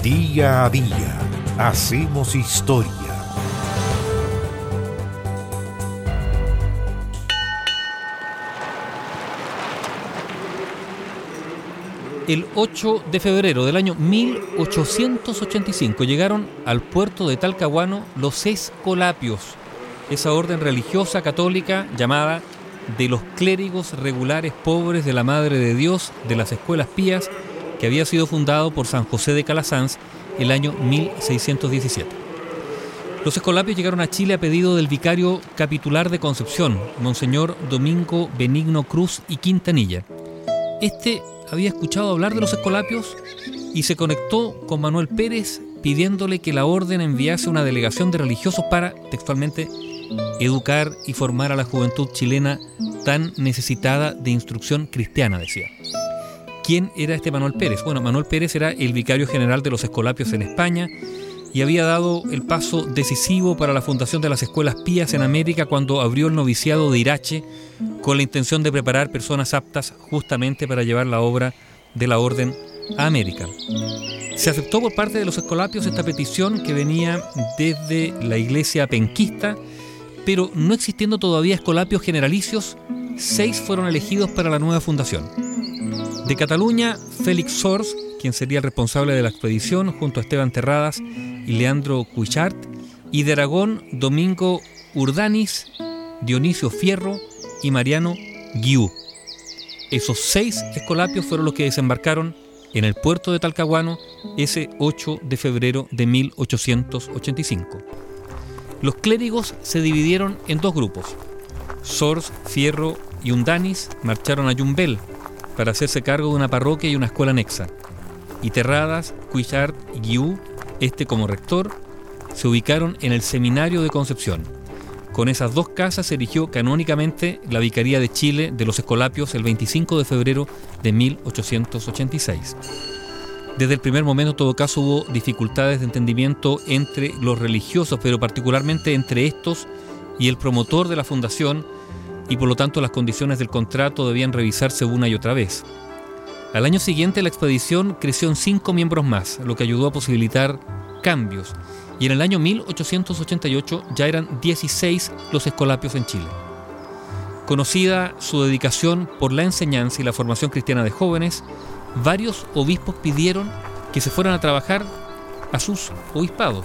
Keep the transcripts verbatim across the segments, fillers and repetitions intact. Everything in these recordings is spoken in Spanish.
Día a día hacemos historia. El ocho de febrero del año mil ochocientos ochenta y cinco llegaron al puerto de Talcahuano los Escolapios, esa orden religiosa católica llamada de los clérigos regulares pobres de la Madre de Dios de las Escuelas Pías, que había sido fundado por San José de Calasanz el año mil seiscientos diecisiete. Los Escolapios llegaron a Chile a pedido del vicario capitular de Concepción, Monseñor Domingo Benigno Cruz y Quintanilla. Este había escuchado hablar de los Escolapios y se conectó con Manuel Pérez pidiéndole que la orden enviase una delegación de religiosos para, textualmente, educar y formar a la juventud chilena tan necesitada de instrucción cristiana, decía. ¿Quién era este Manuel Pérez? Bueno, Manuel Pérez era el vicario general de los Escolapios en España y había dado el paso decisivo para la fundación de las Escuelas Pías en América cuando abrió el noviciado de Irache con la intención de preparar personas aptas justamente para llevar la obra de la orden a América. Se aceptó por parte de los Escolapios esta petición que venía desde la iglesia penquista, pero no existiendo todavía escolapios generalicios, seis fueron elegidos para la nueva fundación. De Cataluña, Félix Sors, quien sería el responsable de la expedición, junto a Esteban Terradas y Leandro Cuixart, y de Aragón, Domingo Urdanis, Dionisio Fierro y Mariano Guiú. Esos seis escolapios fueron los que desembarcaron en el puerto de Talcahuano ese ocho de febrero de mil ochocientos ochenta y cinco. Los clérigos se dividieron en dos grupos. Sors, Fierro y Undanis marcharon a Yumbel para hacerse cargo de una parroquia y una escuela anexa. Y Terradas, Cuixart y Guiú, este como rector, se ubicaron en el Seminario de Concepción. Con esas dos casas se erigió canónicamente la Vicaría de Chile de los Escolapios el veinticinco de febrero de mil ochocientos ochenta y seis. Desde el primer momento, en todo caso, hubo dificultades de entendimiento entre los religiosos, pero particularmente entre estos y el promotor de la fundación, y por lo tanto las condiciones del contrato debían revisarse una y otra vez. Al año siguiente la expedición creció en cinco miembros más, lo que ayudó a posibilitar cambios, y en el año mil ochocientos ochenta y ocho ya eran dieciséis los Escolapios en Chile. Conocida su dedicación por la enseñanza y la formación cristiana de jóvenes, varios obispos pidieron que se fueran a trabajar a sus obispados,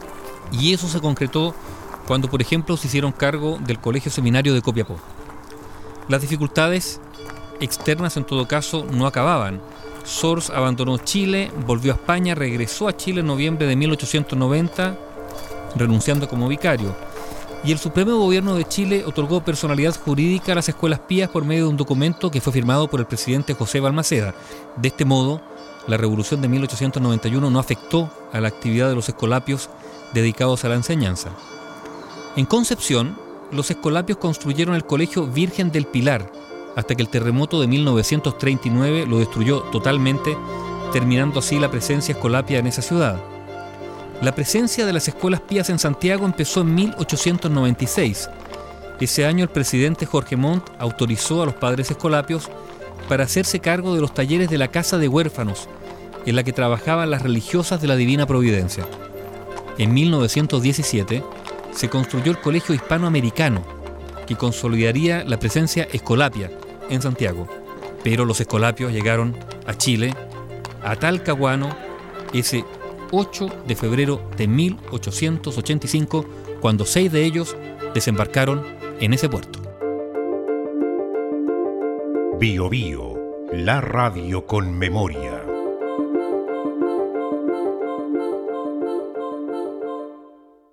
y eso se concretó cuando, por ejemplo, se hicieron cargo del Colegio Seminario de Copiapó. Las dificultades externas, en todo caso, no acababan. Sors abandonó Chile, volvió a España, regresó a Chile en noviembre de mil ochocientos noventa, renunciando como vicario. Y el Supremo Gobierno de Chile otorgó personalidad jurídica a las Escuelas Pías por medio de un documento que fue firmado por el presidente José Balmaceda. De este modo, la Revolución de mil ochocientos noventa y uno no afectó a la actividad de los escolapios dedicados a la enseñanza. En Concepción, los Escolapios construyeron el Colegio Virgen del Pilar, hasta que el terremoto de mil novecientos treinta y nueve lo destruyó totalmente, terminando así la presencia escolapia en esa ciudad. La presencia de las Escuelas Pías en Santiago empezó en mil ochocientos noventa y seis. Ese año el presidente Jorge Montt autorizó a los padres escolapios para hacerse cargo de los talleres de la Casa de Huérfanos, en la que trabajaban las religiosas de la Divina Providencia. En mil novecientos diecisiete se construyó el Colegio Hispanoamericano, que consolidaría la presencia escolapia en Santiago. Pero los escolapios llegaron a Chile, a Talcahuano, ese ocho de febrero de mil ochocientos ochenta y cinco, cuando seis de ellos desembarcaron en ese puerto. Bio Bio, la radio con memoria.